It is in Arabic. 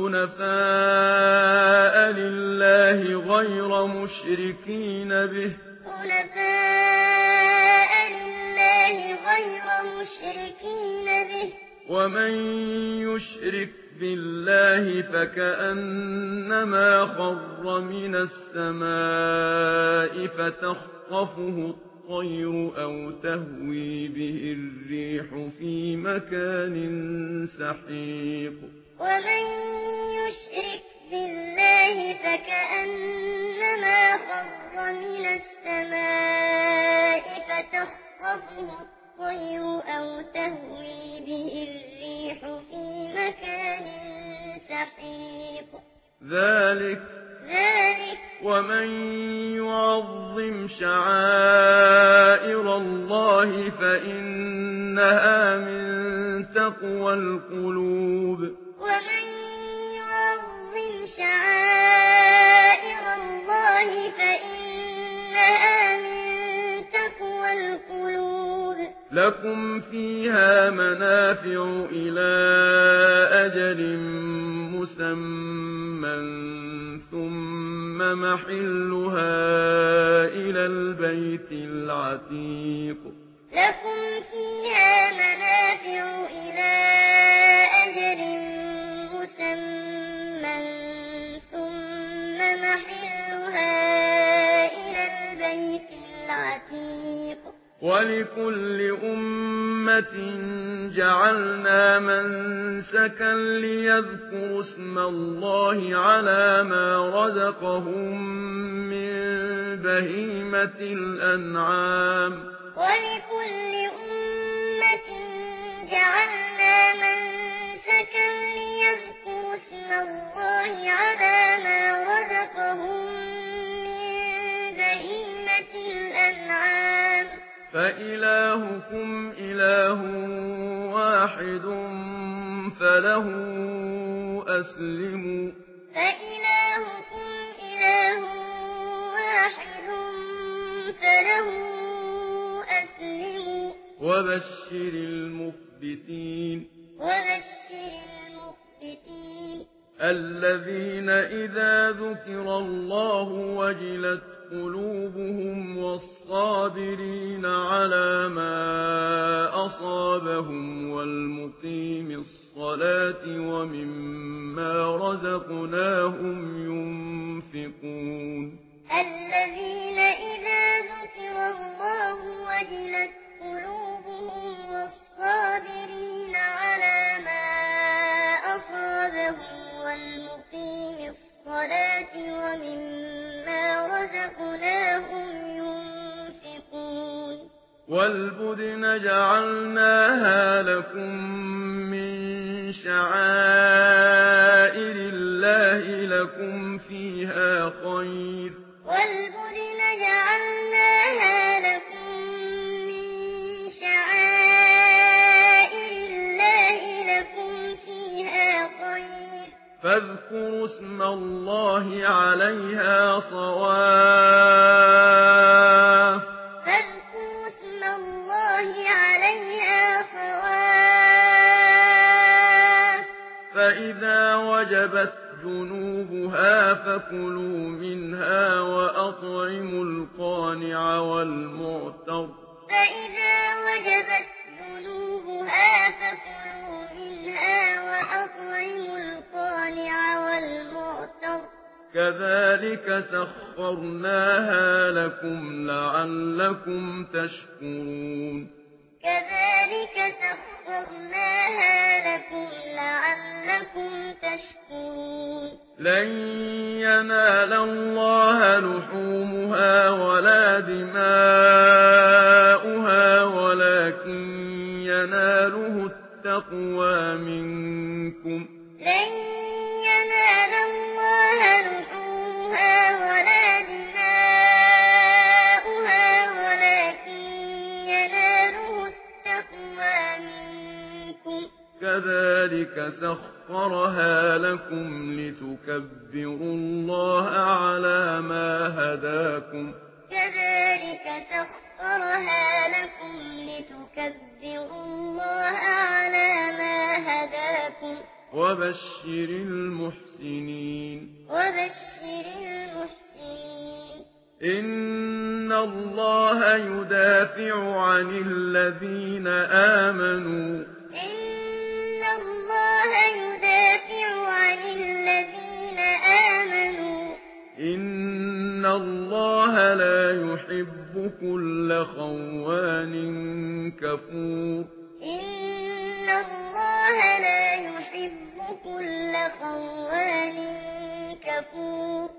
حنفاء لله غير مشركين به ومن يشرك بالله فكأنما خر من السماء فتخطفه الطير أو تهوي به الريح في مكان سحيق ومن يشرك بالله فكأنما خر من السماء فتخطفه الطير أو تهوي به الريح في مكان سحيق ذلك ومن يعظم شعائر الله فإنها من تقوى القلوب ومن يعظم شعائر الله فإنها من تقوى القلوب لكم فيها منافع إلى أجل مسمى ثم محلها إلى البيت العتيق لكم فيها منافع إلى أجل مسمى ثم محلها إلى البيت العتيق ولكل أمة جعلنا منسكا ليذكروا اسم الله على ما رزقهم من بهيمة الأنعام ولكل أمة جعلنا منسكا ليذكروا اسم الله على ما رزقهم من بهيمة الأنعام فإلهكم إله واحد فله أسلموا وبشر المخبتين الذين إذا ذكر الله وجلت قلوبهم والصابرين على ما أصابهم والمقيم الصلاة ومما رزقناهم ينفقون الذين إذا ذكر الله وجلت قلوبهم والصابرين على ما أصابهم والمقيم الصلاة ومما رزقناهم ينفقون والبدن جعلناها لكم من شعائر الله لكم فيها خير والبدن جعلناها لكم من شعائر الله لكم فيها خير فاذكروا اسم الله عليها صواف فإذا وجبت جنوبها فكلوا منها وأطعموا القانع والمعتر كذلك سخرناها لكم لعلكم تشكرون لن ينال الله لحومها ولا دماؤها ولكن يناله التقوى منكم كذلك سخرها لكم لتكبروا الله على ما هداكم وبشر المحسنين إن الله يدافع عن الذين آمنوا إن الله لا يحب كل خوان كفور إن الله لا يحب كل خوان كفور